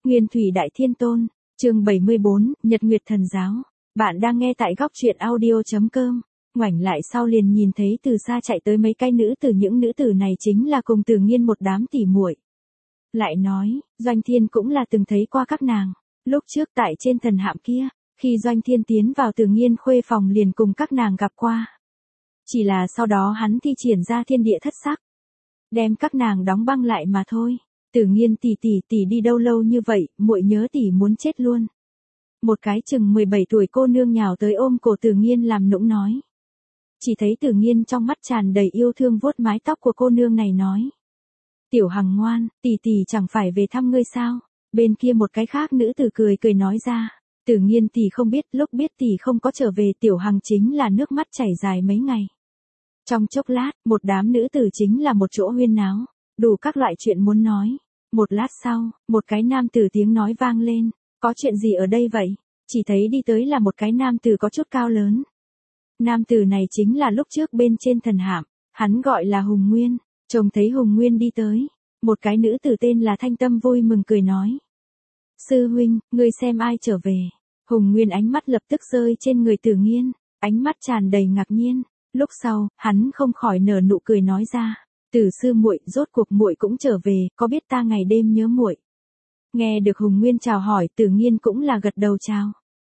Nguyên Thủy Đại Thiên Tôn, chương 74, Nhật Nguyệt Thần Giáo. Bạn đang nghe tại góc truyện audio.com. Ngoảnh lại sau liền nhìn thấy từ xa chạy tới mấy cái nữ tử, những nữ tử này chính là cùng Từ Nghiên một đám tỉ muội. Lại nói, Doanh Thiên cũng là từng thấy qua các nàng, lúc trước tại trên thần hạm kia, khi Doanh Thiên tiến vào Từ Nghiên khuê phòng liền cùng các nàng gặp qua. Chỉ là sau đó hắn thi triển ra thiên địa thất sắc, đem các nàng đóng băng lại mà thôi. Từ Nghiên tỷ đi đâu lâu như vậy, muội nhớ tỷ muốn chết luôn. Một cái chừng 17 tuổi cô nương nhào tới ôm cổ Từ Nghiên làm nũng nói. Chỉ thấy Từ Nghiên trong mắt tràn đầy yêu thương vuốt mái tóc của cô nương này nói. Tiểu Hằng ngoan, tỷ chẳng phải về thăm ngươi sao? Bên kia một cái khác nữ tử cười nói ra. Từ Nghiên tỷ không biết, lúc biết tỷ không có trở về, Tiểu Hằng chính là nước mắt chảy dài mấy ngày. Trong chốc lát, một đám nữ tử chính là một chỗ huyên náo, đủ các loại chuyện muốn nói. Một lát sau, một cái nam tử tiếng nói vang lên, có chuyện gì ở đây vậy? Chỉ thấy đi tới là một cái nam tử có chút cao lớn. Nam tử này chính là lúc trước bên trên thần hạm, hắn gọi là Hùng Nguyên. Trông thấy Hùng Nguyên đi tới, một cái nữ tử tên là Thanh Tâm vui mừng cười nói. Sư huynh, ngươi xem ai trở về. Hùng Nguyên ánh mắt lập tức rơi trên người Từ Nghiên, ánh mắt tràn đầy ngạc nhiên. Lúc sau, hắn không khỏi nở nụ cười nói ra. Từ sư muội, rốt cuộc muội cũng trở về, có biết ta ngày đêm nhớ muội. Nghe được Hùng Nguyên chào hỏi, Từ Nghiên cũng là gật đầu chào.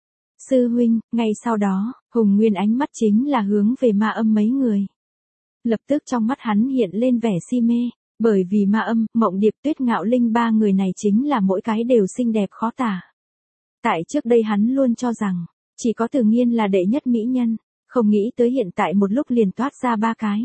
Sư huynh, ngay sau đó, Hùng Nguyên ánh mắt chính là hướng về Ma Âm mấy người. Lập tức trong mắt hắn hiện lên vẻ si mê, bởi vì Ma Âm, Mộng Điệp, Tuyết Ngạo Linh ba người này chính là mỗi cái đều xinh đẹp khó tả. Tại trước đây hắn luôn cho rằng, chỉ có Từ Nghiên là đệ nhất mỹ nhân, không nghĩ tới hiện tại một lúc liền toát ra ba cái.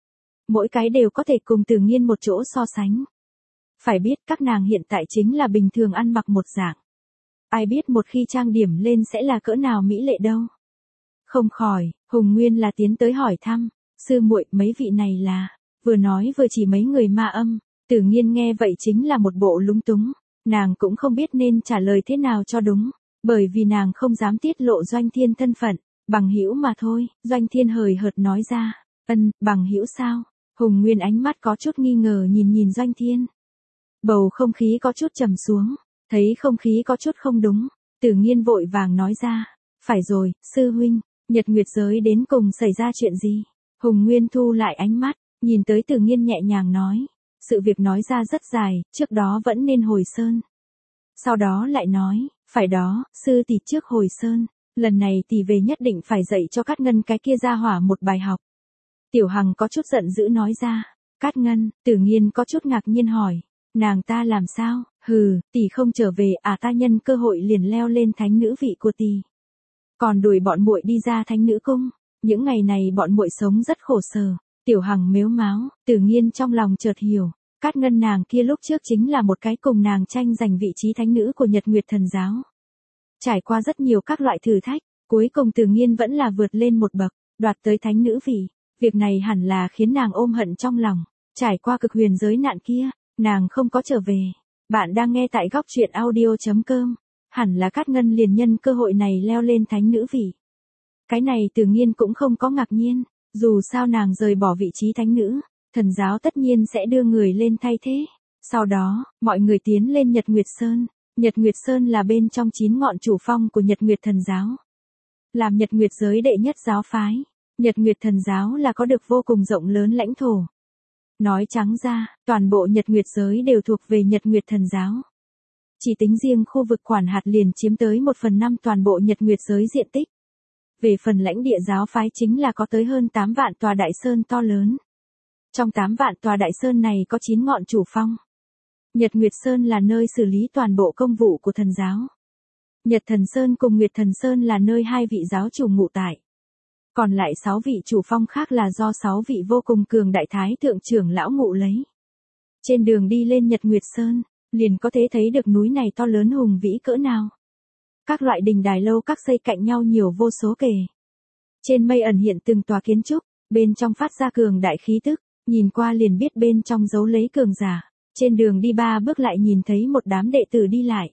Mỗi cái đều có thể cùng Từ Nghiên một chỗ so sánh. Phải biết các nàng hiện tại chính là bình thường ăn mặc một dạng. Ai biết một khi trang điểm lên sẽ là cỡ nào mỹ lệ đâu. Không khỏi, Hùng Nguyên là tiến tới hỏi thăm, sư muội mấy vị này là, vừa nói vừa chỉ mấy người Ma Âm. Từ Nghiên nghe vậy chính là một bộ lúng túng, nàng cũng không biết nên trả lời thế nào cho đúng, bởi vì nàng không dám tiết lộ Doanh Thiên thân phận, bằng hữu mà thôi. Doanh Thiên hời hợt nói ra, bằng hữu sao? Hùng Nguyên ánh mắt có chút nghi ngờ nhìn Doanh Thiên. Bầu không khí có chút trầm xuống, thấy không khí có chút không đúng, Từ Nghiên vội vàng nói ra, phải rồi, sư huynh, Nhật Nguyệt giới đến cùng xảy ra chuyện gì? Hùng Nguyên thu lại ánh mắt, nhìn tới Từ Nghiên nhẹ nhàng nói, sự việc nói ra rất dài, trước đó vẫn nên hồi sơn. Sau đó lại nói, phải đó, sư tỷ trước hồi sơn, lần này tỷ về nhất định phải dạy cho Cát Ngân cái kia ra hỏa một bài học. Tiểu Hằng có chút giận dữ nói ra. Cát Ngân, Từ Nghiên có chút ngạc nhiên hỏi. Nàng ta làm sao? Hừ, tỷ không trở về à? Ta nhân cơ hội liền leo lên thánh nữ vị của tỷ. Còn đuổi bọn muội đi ra thánh nữ cung. Những ngày này bọn muội sống rất khổ sở. Tiểu Hằng mếu máo, Từ Nghiên trong lòng chợt hiểu. Cát Ngân nàng kia lúc trước chính là một cái cùng nàng tranh giành vị trí thánh nữ của Nhật Nguyệt Thần Giáo. Trải qua rất nhiều các loại thử thách, cuối cùng Từ Nghiên vẫn là vượt lên một bậc, đoạt tới thánh nữ vị. Việc này hẳn là khiến nàng ôm hận trong lòng. Trải qua cực huyền giới nạn kia, nàng không có trở về. Bạn đang nghe tại góc truyện audio.com. Hẳn là Cát Ngân liền nhân cơ hội này leo lên thánh nữ vị. Cái này Từ Nghiên cũng không có ngạc nhiên. Dù sao nàng rời bỏ vị trí thánh nữ, thần giáo tất nhiên sẽ đưa người lên thay thế. Sau đó, mọi người tiến lên Nhật Nguyệt Sơn. Nhật Nguyệt Sơn là bên trong 9 ngọn chủ phong của Nhật Nguyệt Thần Giáo. Làm Nhật Nguyệt giới đệ nhất giáo phái, Nhật Nguyệt Thần Giáo là có được vô cùng rộng lớn lãnh thổ. Nói trắng ra, toàn bộ Nhật Nguyệt giới đều thuộc về Nhật Nguyệt Thần Giáo. Chỉ tính riêng khu vực quản hạt liền chiếm tới 1/5 toàn bộ Nhật Nguyệt giới diện tích. Về phần lãnh địa giáo phái chính là có tới hơn 8 vạn tòa đại sơn to lớn. Trong 8 vạn tòa đại sơn này có 9 ngọn chủ phong. Nhật Nguyệt Sơn là nơi xử lý toàn bộ công vụ của thần giáo. Nhật Thần Sơn cùng Nguyệt Thần Sơn là nơi 2 vị giáo chủ ngụ tại. Còn lại 6 vị chủ phong khác là do 6 vị vô cùng cường đại thái thượng trưởng lão ngụ lấy. Trên đường đi lên Nhật Nguyệt Sơn, liền có thể thấy được núi này to lớn hùng vĩ cỡ nào. Các loại đình đài lâu các xây cạnh nhau nhiều vô số kể. Trên mây ẩn hiện từng tòa kiến trúc, bên trong phát ra cường đại khí tức, nhìn qua liền biết bên trong giấu lấy cường giả. Trên đường đi 3 bước lại nhìn thấy một đám đệ tử đi lại.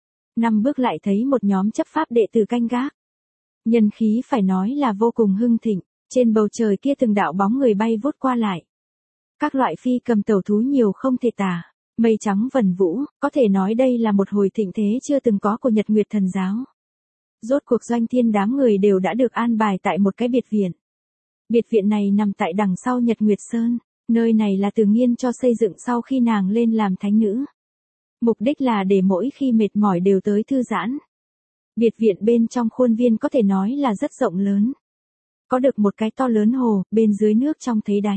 5 bước lại thấy một nhóm chấp pháp đệ tử canh gác. Nhân khí phải nói là vô cùng hưng thịnh, trên bầu trời kia từng đạo bóng người bay vút qua lại. Các loại phi cầm tẩu thú nhiều không thể tả, Mây trắng vần vũ, có thể nói đây là một hồi thịnh thế chưa từng có của Nhật Nguyệt Thần Giáo. Rốt cuộc Doanh Thiên đám người đều đã được an bài tại một cái biệt viện. Biệt viện này nằm tại đằng sau Nhật Nguyệt Sơn, nơi này là Từ Nghiên cho xây dựng sau khi nàng lên làm thánh nữ. Mục đích là để mỗi khi mệt mỏi đều tới thư giãn. Biệt viện bên trong khuôn viên có thể nói là rất rộng lớn. Có được một cái to lớn hồ, bên dưới nước trong thấy đáy.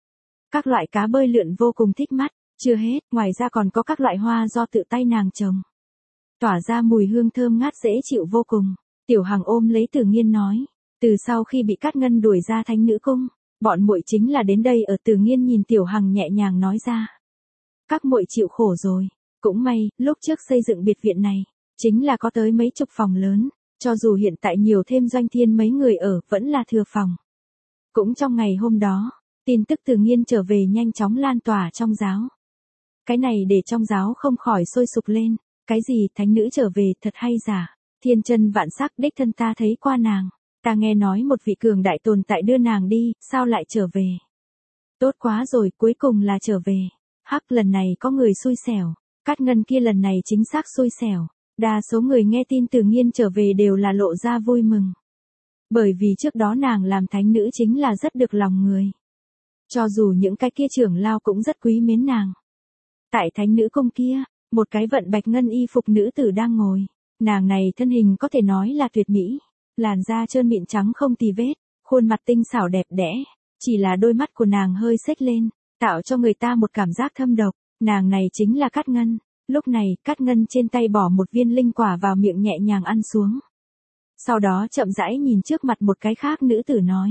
Các loại cá bơi lượn vô cùng thích mắt, chưa hết, ngoài ra còn có các loại hoa do tự tay nàng trồng. Tỏa ra mùi hương thơm ngát dễ chịu vô cùng. Tiểu Hằng ôm lấy Từ Nghiên nói, từ sau khi bị Cát Ngân đuổi ra thánh nữ cung, bọn muội chính là đến đây ở. Từ Nghiên nhìn Tiểu Hằng nhẹ nhàng nói ra. Các muội chịu khổ rồi, cũng may, lúc trước xây dựng biệt viện này, chính là có tới mấy chục phòng lớn, cho dù hiện tại nhiều thêm Doanh Thiên mấy người ở, vẫn là thừa phòng. Cũng trong ngày hôm đó, tin tức Từ Nghiên trở về nhanh chóng lan tỏa trong giáo. Cái này để trong giáo không khỏi sôi sục lên, cái gì thánh nữ trở về thật hay giả, thiên chân vạn sắc đích thân ta thấy qua nàng, ta nghe nói một vị cường đại tồn tại đưa nàng đi, sao lại trở về? Tốt quá rồi, cuối cùng là trở về. Hắc, lần này có người xui xẻo, Cát Ngân kia lần này chính xác xui xẻo. Đa số người nghe tin Từ Nghiên trở về đều là lộ ra vui mừng. Bởi vì trước đó nàng làm thánh nữ chính là rất được lòng người. Cho dù những cái kia trưởng lao cũng rất quý mến nàng. Tại thánh nữ cung kia, một cái vận bạch ngân y phục nữ tử đang ngồi. Nàng này thân hình có thể nói là tuyệt mỹ. Làn da trơn mịn trắng không tì vết, khuôn mặt tinh xảo đẹp đẽ. Chỉ là đôi mắt của nàng hơi xếch lên, tạo cho người ta một cảm giác thâm độc. Nàng này chính là Cát Ngân. Lúc này, Cát Ngân trên tay bỏ một viên linh quả vào miệng nhẹ nhàng ăn xuống. Sau đó chậm rãi nhìn trước mặt một cái khác nữ tử nói.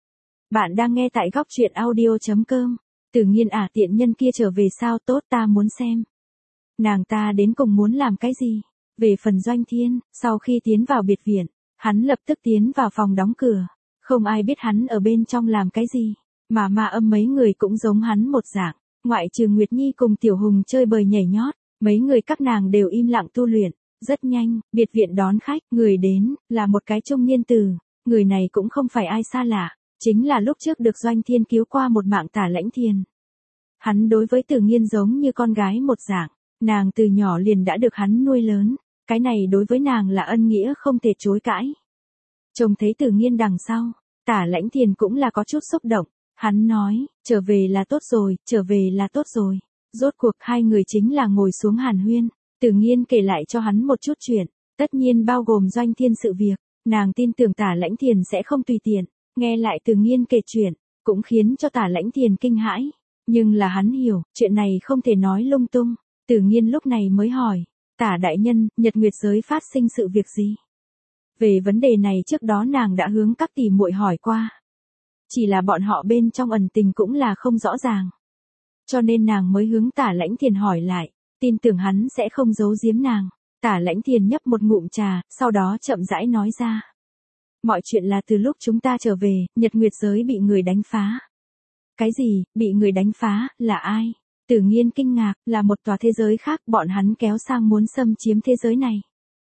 Bạn đang nghe tại góc truyện audio.com. Từ Nghiên à, tiện nhân kia trở về sao? Tốt, ta muốn xem. Nàng ta đến cùng muốn làm cái gì? Về phần Doanh Thiên, sau khi tiến vào biệt viện, hắn lập tức tiến vào phòng đóng cửa. Không ai biết hắn ở bên trong làm cái gì. Mà Ma Âm mấy người cũng giống hắn một dạng. Ngoại trừ Nguyệt Nhi cùng Tiểu Hùng chơi bời nhảy nhót, mấy người các nàng đều im lặng tu luyện. Rất nhanh, biệt viện đón khách, người đến, là một cái trung niên tử. Người này cũng không phải ai xa lạ, chính là lúc trước được Doanh Thiên cứu qua một mạng Tả Lãnh Thiền. Hắn đối với Từ Nghiên giống như con gái một dạng, nàng từ nhỏ liền đã được hắn nuôi lớn, cái này đối với nàng là ân nghĩa không thể chối cãi. Trông thấy Từ Nghiên đằng sau, Tả Lãnh Thiền cũng là có chút xúc động, hắn nói, trở về là tốt rồi, trở về là tốt rồi. Rốt cuộc hai người chính là ngồi xuống hàn huyên, Từ Nghiên kể lại cho hắn một chút chuyện, tất nhiên bao gồm Doanh Thiên sự việc, nàng tin tưởng Tả Lãnh Thiền sẽ không tùy tiện, nghe lại Từ Nghiên kể chuyện, cũng khiến cho Tả Lãnh Thiền kinh hãi, nhưng là hắn hiểu, chuyện này không thể nói lung tung. Từ Nghiên lúc này mới hỏi, Tả đại nhân, Nhật Nguyệt giới phát sinh sự việc gì? Về vấn đề này trước đó nàng đã hướng các tỷ muội hỏi qua. Chỉ là bọn họ bên trong ẩn tình cũng là không rõ ràng. Cho nên nàng mới hướng Tả Lãnh Thiền hỏi lại, tin tưởng hắn sẽ không giấu giếm nàng. Tả Lãnh Thiền nhấp một ngụm trà, sau đó chậm rãi nói ra. Mọi chuyện là từ lúc chúng ta trở về, Nhật Nguyệt giới bị người đánh phá. Cái gì, bị người đánh phá, là ai? Từ Nghiên kinh ngạc, là một tòa thế giới khác, bọn hắn kéo sang muốn xâm chiếm thế giới này.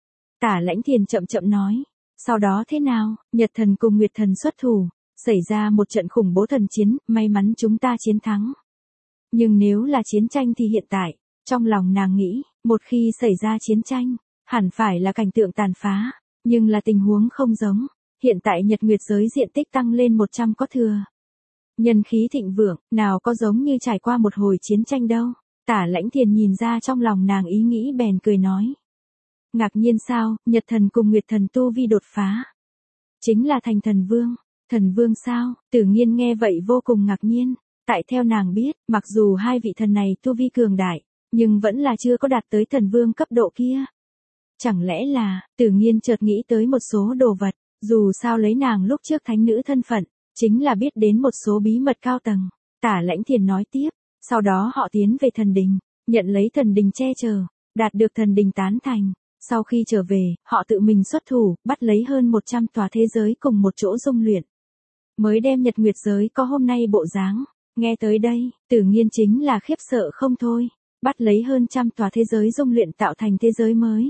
Tả Lãnh Thiền chậm chậm nói, sau đó thế nào, Nhật thần cùng Nguyệt thần xuất thủ, xảy ra một trận khủng bố thần chiến, may mắn chúng ta chiến thắng. Nhưng nếu là chiến tranh thì hiện tại, trong lòng nàng nghĩ, một khi xảy ra chiến tranh, hẳn phải là cảnh tượng tàn phá, nhưng là tình huống không giống. Hiện tại Nhật Nguyệt giới diện tích tăng lên 100 có thừa. Nhân khí thịnh vượng, nào có giống như trải qua một hồi chiến tranh đâu. Tả Lãnh Thiền nhìn ra trong lòng nàng ý nghĩ bèn cười nói. Ngạc nhiên sao, Nhật thần cùng Nguyệt thần tu vi đột phá. Chính là thành thần vương. Thần vương sao? Từ Nghiên nghe vậy vô cùng ngạc nhiên. Tại theo nàng biết, mặc dù hai vị thần này tu vi cường đại, nhưng vẫn là chưa có đạt tới thần vương cấp độ kia. Chẳng lẽ là, Từ Nghiên chợt nghĩ tới một số đồ vật, dù sao lấy nàng lúc trước thánh nữ thân phận, chính là biết đến một số bí mật cao tầng. Tả Lãnh Thiền nói tiếp, sau đó họ tiến về thần đình, nhận lấy thần đình che chở, đạt được thần đình tán thành. Sau khi trở về, họ tự mình xuất thủ, bắt lấy hơn 100 tòa thế giới cùng một chỗ dung luyện. Mới đem Nhật Nguyệt giới có hôm nay bộ dáng. Nghe tới đây, Từ Nghiên chính là khiếp sợ không thôi, bắt lấy hơn trăm tòa thế giới dung luyện tạo thành thế giới mới.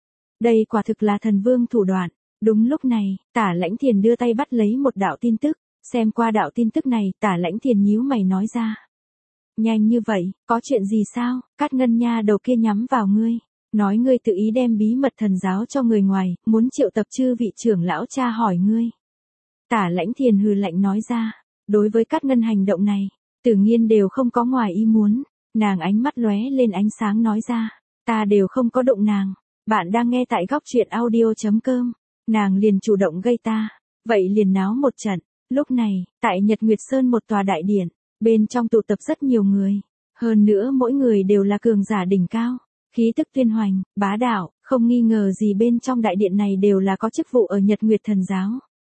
Đây quả thực là thần vương thủ đoạn. Đúng lúc này, Tả Lãnh Thiền đưa tay bắt lấy một đạo tin tức, xem qua đạo tin tức này, Tả Lãnh Thiền nhíu mày nói ra. Nhanh như vậy, có chuyện gì sao? Cát Ngân nha đầu kia nhắm vào ngươi. Nói ngươi tự ý đem bí mật thần giáo cho người ngoài, muốn triệu tập chư vị trưởng lão tra hỏi ngươi. Tả Lãnh Thiền hừ lạnh nói ra. Đối với Cát Ngân hành động này, Tử Nghiên đều không có ngoài ý muốn. Nàng ánh mắt lóe lên ánh sáng nói ra. Ta đều không có động nàng. Bạn đang nghe tại góc truyện audio.com. Nàng liền chủ động gây ta. Vậy liền náo một trận. Lúc này, tại Nhật Nguyệt Sơn một tòa đại điện, bên trong tụ tập rất nhiều người. Hơn nữa mỗi người đều là cường giả đỉnh cao. Khí tức tuyên hoành, bá đạo, không nghi ngờ gì bên trong đại điện này đều là có chức vụ ở Nhật Nguyệt Thần Giáo.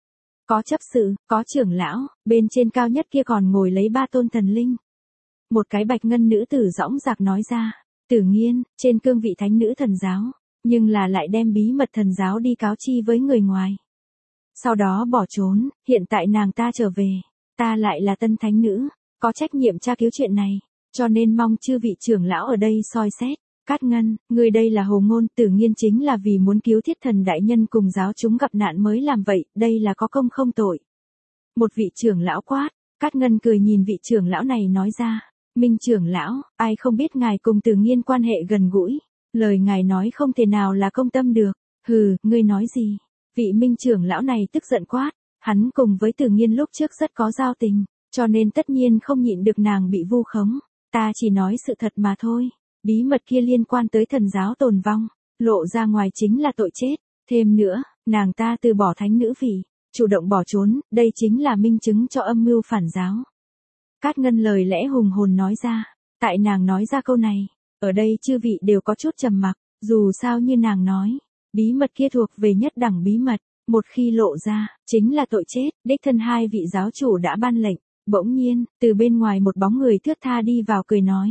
Có chấp sự, có trưởng lão, bên trên cao nhất kia còn ngồi lấy 3 tôn thần linh. Một cái bạch ngân nữ tử dõng dạc nói ra, Tử Nghiên, trên cương vị thánh nữ thần giáo, nhưng là lại đem bí mật thần giáo đi cáo chi với người ngoài. Sau đó bỏ trốn, hiện tại nàng ta trở về, ta lại là tân thánh nữ, có trách nhiệm tra cứu chuyện này, cho nên mong chư vị trưởng lão ở đây soi xét. Cát Ngân, người đây là hồ ngôn, Tử Nghiên chính là vì muốn cứu thiết thần đại nhân cùng giáo chúng gặp nạn mới làm vậy, đây là có công không tội. Một vị trưởng lão quát, Cát Ngân cười nhìn vị trưởng lão này nói ra, Minh trưởng lão, ai không biết ngài cùng Tử Nghiên quan hệ gần gũi, lời ngài nói không thể nào là công tâm được, hừ, ngươi nói gì? Vị Minh trưởng lão này tức giận quát, hắn cùng với Tử Nghiên lúc trước rất có giao tình, cho nên tất nhiên không nhịn được nàng bị vu khống, ta chỉ nói sự thật mà thôi. Bí mật kia liên quan tới thần giáo tồn vong, lộ ra ngoài chính là tội chết, thêm nữa, nàng ta từ bỏ thánh nữ vị, chủ động bỏ trốn, đây chính là minh chứng cho âm mưu phản giáo. Cát Ngân lời lẽ hùng hồn nói ra, tại nàng nói ra câu này, ở đây chư vị đều có chút trầm mặc, dù sao như nàng nói, bí mật kia thuộc về nhất đẳng bí mật, một khi lộ ra, chính là tội chết, đích thân 2 vị giáo chủ đã ban lệnh, bỗng nhiên, từ bên ngoài một bóng người thướt tha đi vào cười nói.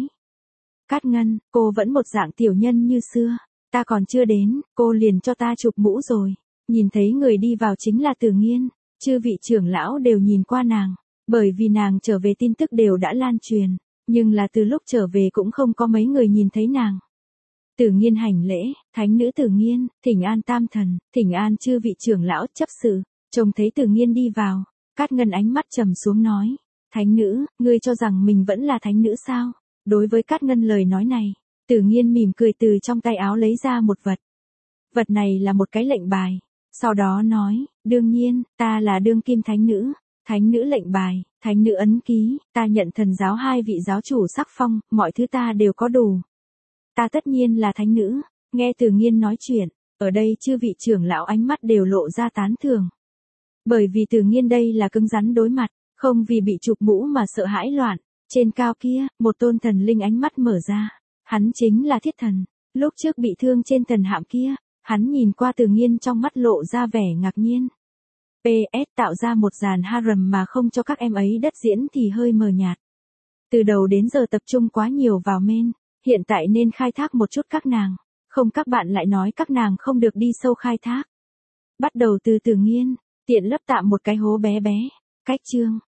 Cát Ngân, cô vẫn một dạng tiểu nhân như xưa, ta còn chưa đến, cô liền cho ta chụp mũ rồi. Nhìn thấy người đi vào chính là Tử Nghiên, chư vị trưởng lão đều nhìn qua nàng, bởi vì nàng trở về tin tức đều đã lan truyền, nhưng là từ lúc trở về cũng không có mấy người nhìn thấy nàng. Tử Nghiên hành lễ, thánh nữ Tử Nghiên, thỉnh an tam thần, thỉnh an chư vị trưởng lão chấp sự, trông thấy Tử Nghiên đi vào, Cát Ngân ánh mắt trầm xuống nói, thánh nữ, ngươi cho rằng mình vẫn là thánh nữ sao? Đối với Cát Ngân lời nói này, Tử Nghiên mỉm cười từ trong tay áo lấy ra một vật. Vật này là một cái lệnh bài. Sau đó nói, đương nhiên, ta là đương kim thánh nữ lệnh bài, thánh nữ ấn ký, ta nhận thần giáo 2 vị giáo chủ sắc phong, mọi thứ ta đều có đủ. Ta tất nhiên là thánh nữ, nghe Tử Nghiên nói chuyện, ở đây chư vị trưởng lão ánh mắt đều lộ ra tán thưởng. Bởi vì Tử Nghiên đây là cứng rắn đối mặt, không vì bị chụp mũ mà sợ hãi loạn. Trên cao kia, một tôn thần linh ánh mắt mở ra, hắn chính là thiết thần, lúc trước bị thương trên thần hạm kia, hắn nhìn qua Tử Nghiên trong mắt lộ ra vẻ ngạc nhiên. PS tạo ra một dàn harem mà không cho các em ấy đất diễn thì hơi mờ nhạt. Từ đầu đến giờ tập trung quá nhiều vào men, hiện tại nên khai thác một chút các nàng, không các bạn lại nói các nàng không được đi sâu khai thác. Bắt đầu từ Tử Nghiên, tiện lấp tạm một cái hố bé bé, cách chương.